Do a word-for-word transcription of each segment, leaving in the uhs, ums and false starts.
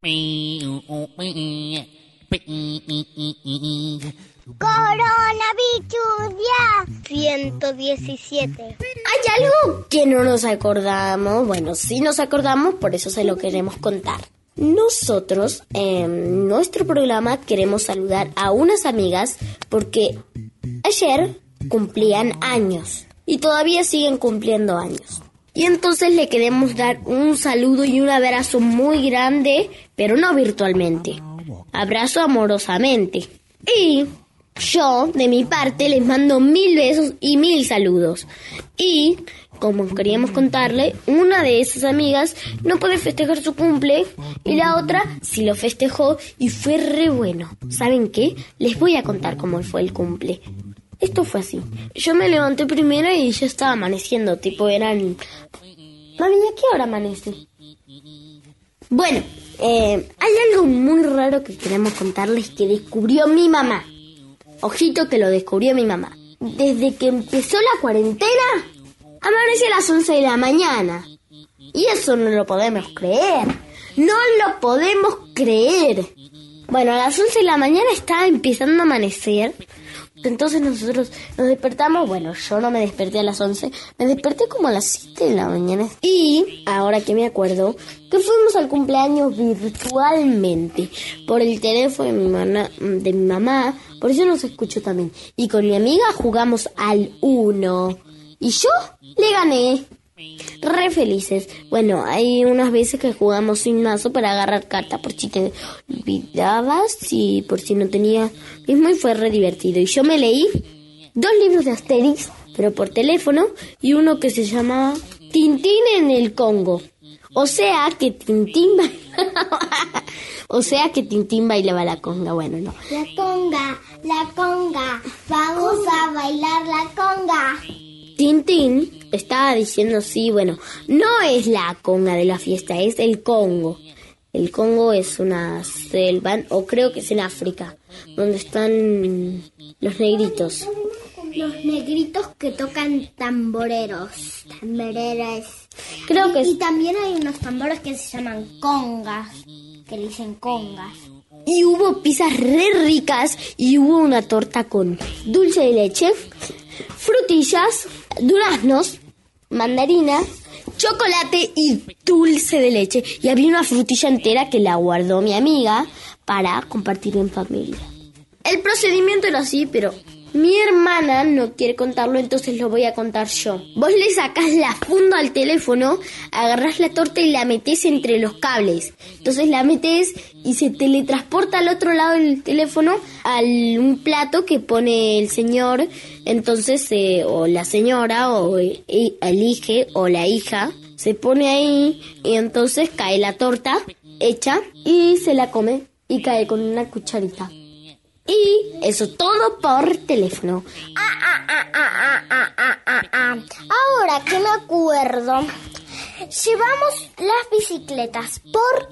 Coronavirus día ciento diecisiete. Hay algo que no nos acordamos. Bueno, sí nos acordamos, por eso se lo queremos contar. Nosotros, en nuestro programa, queremos saludar a unas amigas porque ayer cumplían años y todavía siguen cumpliendo años. Y entonces le queremos dar un saludo y un abrazo muy grande, pero no virtualmente. Abrazo amorosamente. Y yo, de mi parte, les mando mil besos y mil saludos. Y, como queríamos contarle, una de esas amigas no puede festejar su cumple y la otra sí lo festejó y fue re bueno. ¿Saben qué? Les voy a contar cómo fue el cumple. Esto fue así. Yo me levanté primero y ya estaba amaneciendo, tipo eran... Mami, ¿a qué hora amanece? Bueno, eh, hay algo muy raro que queremos contarles que descubrió mi mamá. Ojito que lo descubrió mi mamá. Desde que empezó la cuarentena, amanece a las once de la mañana. Y eso no lo podemos creer. No lo podemos creer. Bueno, a las once de la mañana estaba empezando a amanecer. Entonces nosotros nos despertamos. Bueno, yo no me desperté a las once. Me desperté como a las siete de la mañana. Y, ahora que me acuerdo, que fuimos al cumpleaños virtualmente. Por el teléfono de mi, mana, de mi mamá. Por eso nos escuchó también. Y con mi amiga jugamos al uno. Y yo le gané. Re felices. Bueno, hay unas veces que jugamos sin mazo para agarrar cartas por si te olvidabas y por si no tenía mismo, y fue re divertido. Y yo me leí dos libros de Asterix, pero por teléfono, y uno que se llamaba Tintín en el Congo. O sea que Tintín bailaba, o sea que Tintín bailaba la conga. Bueno, no. La conga, la conga, vamos a bailar la conga. Tintín estaba diciendo, sí, bueno, no es la conga de la fiesta, es el Congo. El Congo es una selva, o creo que es en África, donde están los negritos. Los negritos que tocan tamboreros, tamboreras. Creo que y, es... y también hay unos tambores que se llaman congas, que le dicen congas. Y hubo pizzas re ricas y hubo una torta con dulce de leche, frutillas, duraznos, mandarina, chocolate y dulce de leche. Y había una frutilla entera que la guardó mi amiga para compartir en familia. El procedimiento era así, pero mi hermana no quiere contarlo, entonces lo voy a contar yo. Vos le sacás la funda al teléfono, agarrás la torta y la metés entre los cables. Entonces la metés y se teletransporta al otro lado del teléfono a un plato que pone el señor. Entonces, eh, o la señora, o eh, elige, o la hija, se pone ahí y entonces cae la torta hecha y se la come y cae con una cucharita. Y eso todo por teléfono. Ah, ah, ah, ah, ah, ah, ah, ah. Ahora que me acuerdo, llevamos las bicicletas por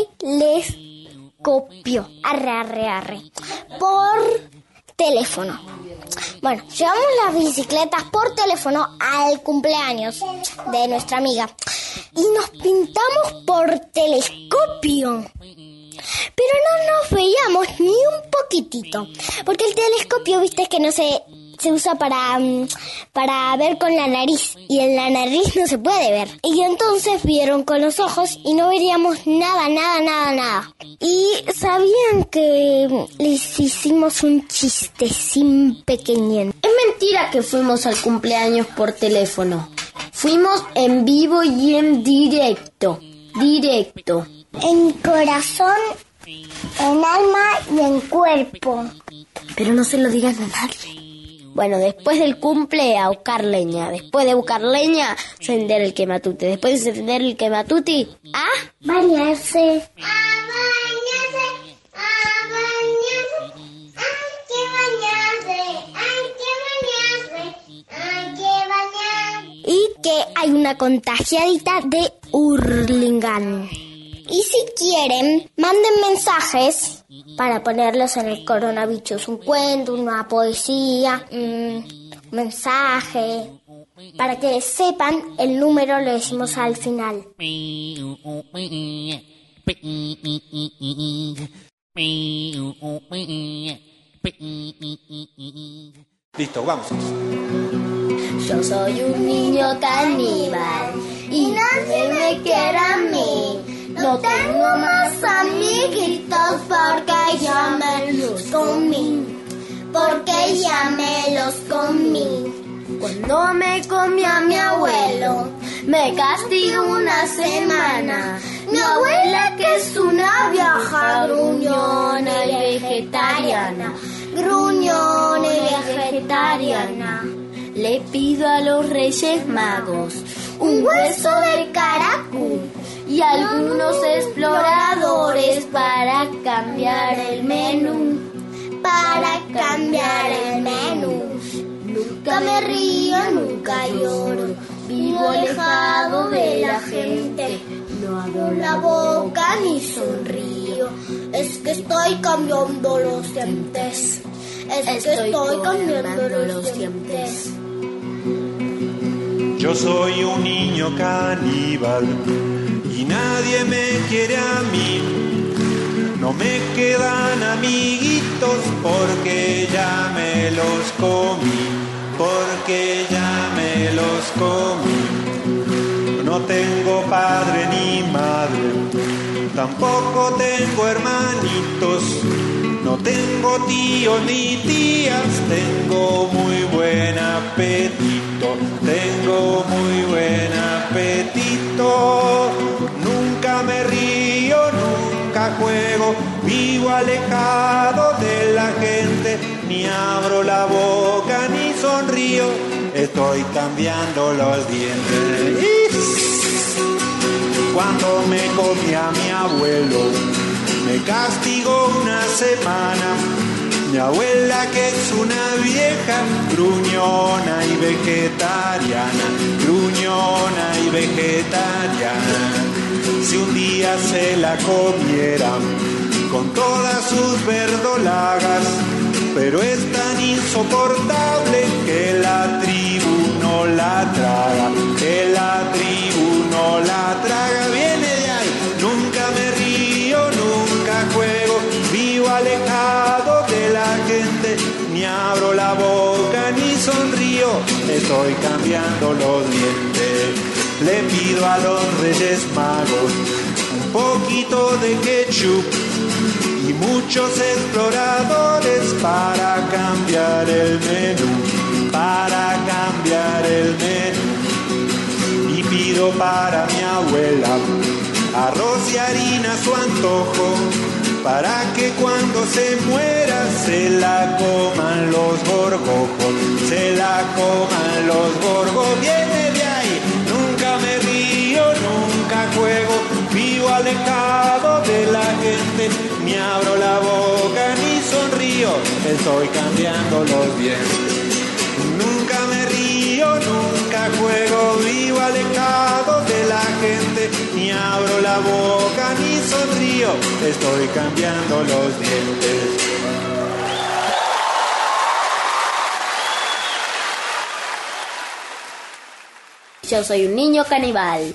telescopio. Arre, arre, arre. Por teléfono. Bueno, llevamos las bicicletas por teléfono al cumpleaños de nuestra amiga. Y nos pintamos por telescopio. Pero no nos veíamos ni un poquitito, porque el telescopio, viste, que no se, se usa para, para ver con la nariz, y en la nariz no se puede ver. Y entonces vieron con los ojos y no veríamos nada, nada, nada, nada. Y sabían que les hicimos un chistecín pequeñín. Es mentira que fuimos al cumpleaños por teléfono. Fuimos en vivo y en directo. Directo. En corazón, en alma y en cuerpo. Pero no se lo digan a nadie. Bueno, después del cumple, a buscar leña. Después de buscar leña, encender el quematuti. Después de encender el quematuti, ¿ah? Bañarse. A bañarse, a bañarse. Hay que bañarse, hay que bañarse, hay que bañar. Y que hay una contagiadita de Hurlingham. Y si quieren, manden mensajes para ponerlos en el coronavirus. Un cuento, una poesía, un mensaje. Para que sepan, el número lo decimos al final. Listo, vamos. Yo soy un niño caníbal y nadie me quiere a mí. No tengo más amiguitos porque ya me los comí. Porque ya me los comí. Cuando me comí a mi abuelo, me castigó una semana. Mi abuela, que es una vieja gruñona y vegetariana, gruñona y vegetariana, le pido a los Reyes Magos un hueso de caracol y algunos exploradores para cambiar el menú, para cambiar el menú. Nunca me río, nunca lloro, vivo alejado de la gente. No abro la boca ni sonrío, es que estoy cambiando los dientes. Es que estoy, estoy cambiando los dientes. Yo soy un niño caníbal y nadie me quiere a mí. No me quedan amiguitos porque ya me los comí, porque ya me los comí. No tengo padre ni madre, tampoco tengo hermanitos. No tengo tíos ni tías, tengo muy buen apetito, tengo muy buen apetito. Nunca me río, nunca juego, vivo alejado de la gente, ni abro la boca ni sonrío, estoy cambiando los dientes. Cuando me comí a mi abuelo, me castigó una semana. Mi abuela, que es una vieja gruñona y vegetariana, gruñona y vegetariana. Si un día se la comiera con todas sus verdolagas, pero es tan insoportable que la tribu no la traga, que la tribu no la traga. Viene de ahí, nunca me río, nunca juego, vivo alejado de la gente, ni abro la boca ni sonrío, estoy cambiando los dientes. Le pido a los Reyes Magos un poquito de ketchup y muchos exploradores para cambiar el menú, para cambiar el menú. Y pido para mi abuela arroz y harina a su antojo, para que cuando se muera se la coman los gorgojos, se la coman los gorgojos. Viene de ahí, nunca me río, nunca juego, vivo alejado de la gente, ni abro la boca ni sonrío, estoy cambiando los dientes. Nunca me río, nunca juego, vivo alejado de la gente, ni abro la boca ni sonrío, estoy cambiando los dientes. Yo soy un niño caníbal.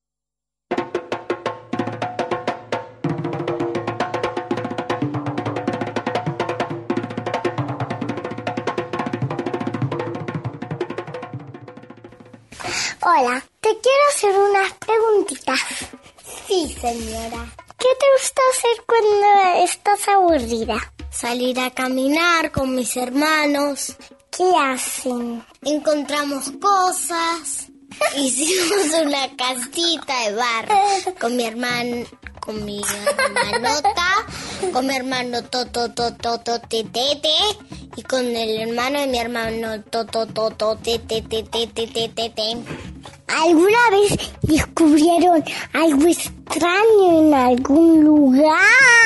Hola, te quiero hacer unas preguntitas. Sí, señora. ¿Qué te gusta hacer cuando estás aburrida? Salir a caminar con mis hermanos. ¿Qué hacen? Encontramos cosas. Hicimos una casita de barro con mi hermano, con mi hermanota, con mi hermano Toto Toto Toto Tete y con el hermano de mi hermano Toto Toto Tete Tete Tete Tete. ¿Alguna vez descubrieron algo extraño en algún lugar?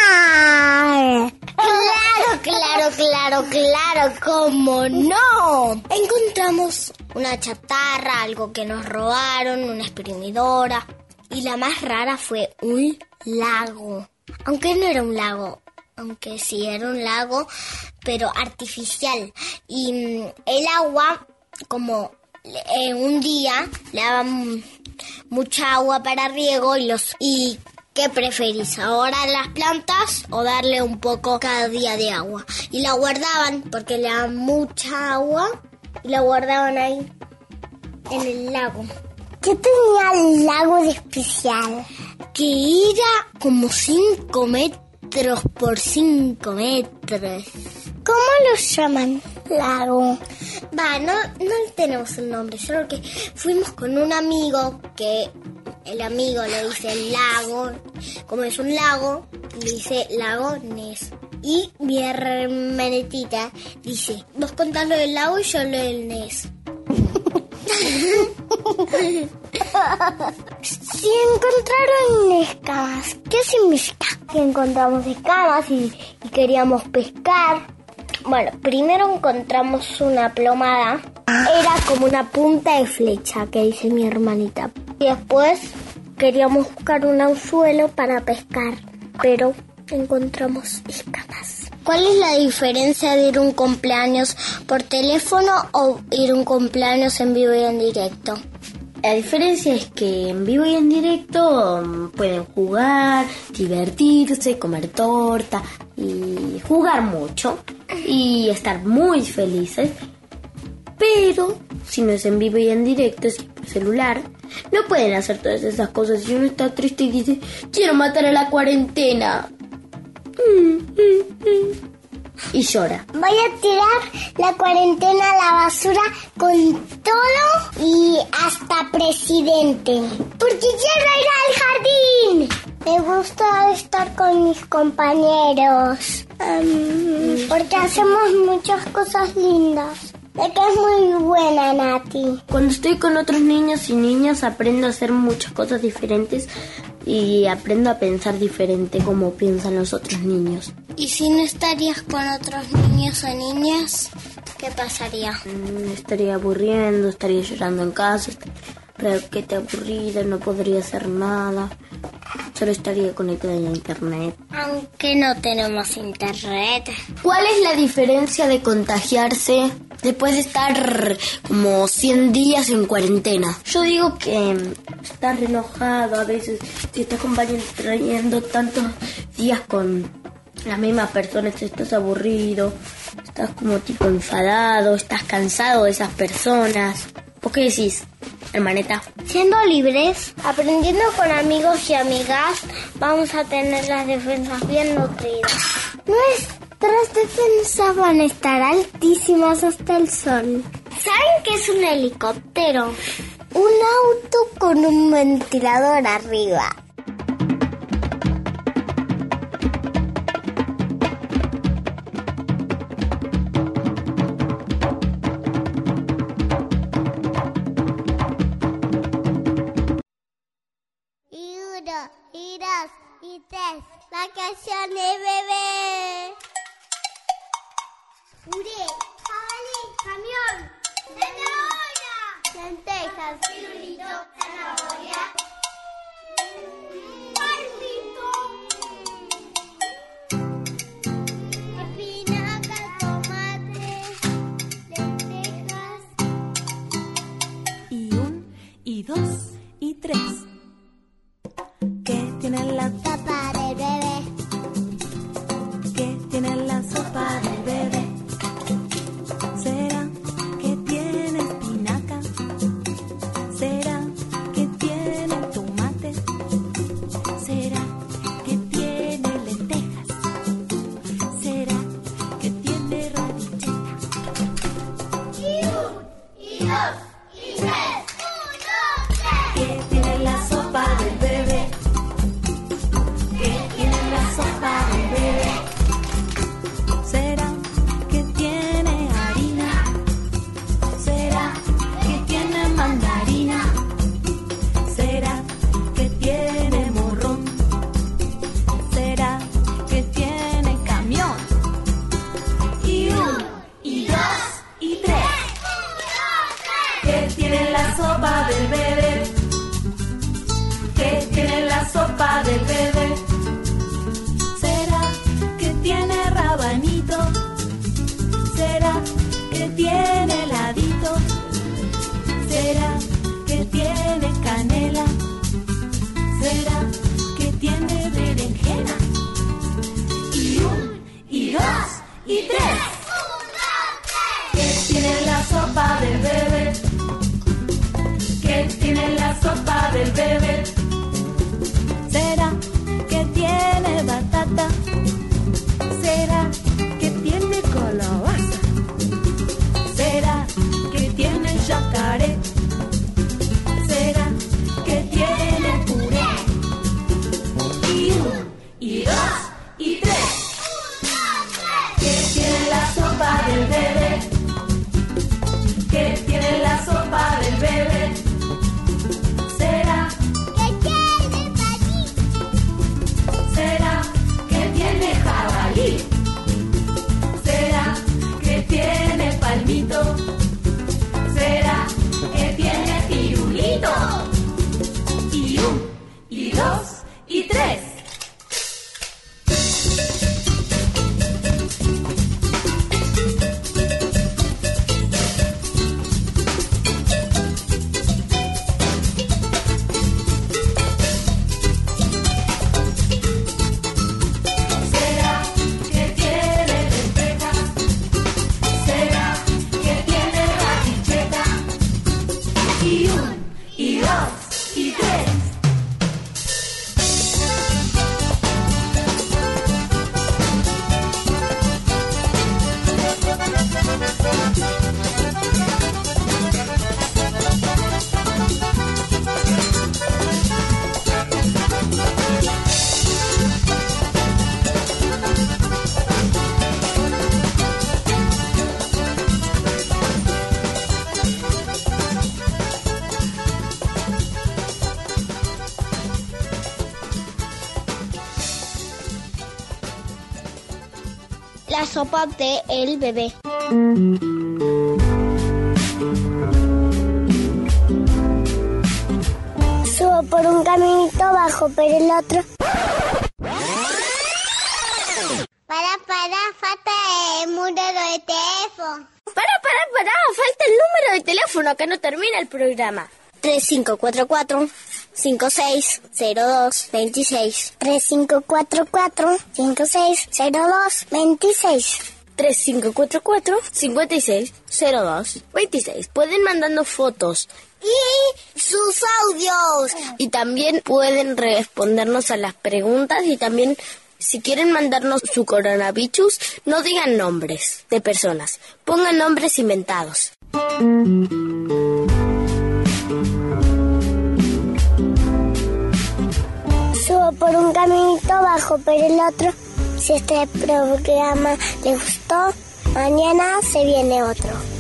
Claro, claro, claro, claro, ¿cómo no? Encontramos una chatarra, algo que nos robaron, una exprimidora. Y la más rara fue un lago. Aunque no era un lago, aunque sí era un lago, pero artificial. Y mmm, el agua, como eh, un día le daban mucha agua para riego y los y ¿Qué preferís, ahora las plantas o darle un poco cada día de agua? Y la guardaban porque le daban mucha agua y la guardaban ahí en el lago. ¿Qué tenía el lago de especial? Que era como cinco metros por cinco metros. ¿Cómo los llaman? Lago. Va, no, no tenemos un nombre, solo que fuimos con un amigo que el amigo le dice el lago, como es un lago, le dice lago Ness. Y mi hermanitita dice, vos contás lo del lago y yo lo del Ness. Si encontraron escamas, ¿qué significa? Que encontramos escamas y, y queríamos pescar. Bueno, primero encontramos una plomada. Era como una punta de flecha, que dice mi hermanita. Y después queríamos buscar un anzuelo para pescar, pero encontramos escamas. ¿Cuál es la diferencia de ir a un cumpleaños por teléfono o ir a un cumpleaños en vivo y en directo? La diferencia es que en vivo y en directo um, pueden jugar, divertirse, comer torta y jugar mucho y estar muy felices. Pero si no es en vivo y en directo, es por celular, no pueden hacer todas esas cosas. Si uno está triste y dice, quiero matar a la cuarentena, y llora. Voy a tirar la cuarentena a la basura con todo y hasta presidente. Porque quiero ir al jardín. Me gusta estar con mis compañeros. Um, porque hacemos muchas cosas lindas. De que es muy buena, Nati. Cuando estoy con otros niños y niñas aprendo a hacer muchas cosas diferentes y aprendo a pensar diferente como piensan los otros niños. ¿Y si no estarías con otros niños o niñas, qué pasaría? Me estaría aburriendo, estaría llorando en casa, pero que te aburrida, no podría hacer nada. Solo estaría conectada a internet. Aunque no tenemos internet. ¿Cuál es la diferencia de contagiarse después de estar como cien días en cuarentena? Yo digo que estás enojado a veces. Si estás compartiendo tantos días con las mismas personas, estás aburrido, estás como tipo enfadado, estás cansado de esas personas. ¿Vos qué decís, hermanita? Siendo libres, aprendiendo con amigos y amigas, vamos a tener las defensas bien nutridas. Nuestras defensas van a estar altísimas hasta el sol. ¿Saben qué es un helicóptero? Un auto con un ventilador arriba. Y dos, y tres, vacaciones, bebé. Puré, jabalí, camión, zanahoria, lentejas, pirulito, zanahoria, palpito, espinaca, tomate, lentejas. Y un, y dos, y tres. ¿Qué tiene la sopa del bebé? ¿Qué tiene la sopa del bebé? ¿Será que tiene espinaca? ¿Será que tiene dos y tres. ¿Qué tiene la sopa del bebé? ¿Qué tiene la sopa del bebé? ¿Será ¿Qué tiene palito? ¿Será que tiene jabalí? ¿Será que tiene palmito? ¿Será que tiene pirulito? Y un, y dos, y tres. ¿Será que tiene lentejas? ¿Será que tiene radicheta? Y un, y dos, y tres. La sopa de el bebé. Subo por un caminito, bajo por el otro. Para, para, falta el número de teléfono. Para, para, para, falta el número de teléfono que no termina el programa. tres cinco cuatro cuatro, cinco seis cero dos, veintiséis. tres cinco cuatro cuatro, cinco seis cero dos, veintiséis. tres cinco cuatro cuatro, cinco seis cero dos, veintiséis. Pueden mandarnos fotos Y sus audios. y también pueden respondernos a las preguntas y también si quieren mandarnos su coronavirus, no digan nombres de personas, pongan nombres inventados. Subo por un caminito, bajo por el otro. Si este programa les gustó, mañana se viene otro.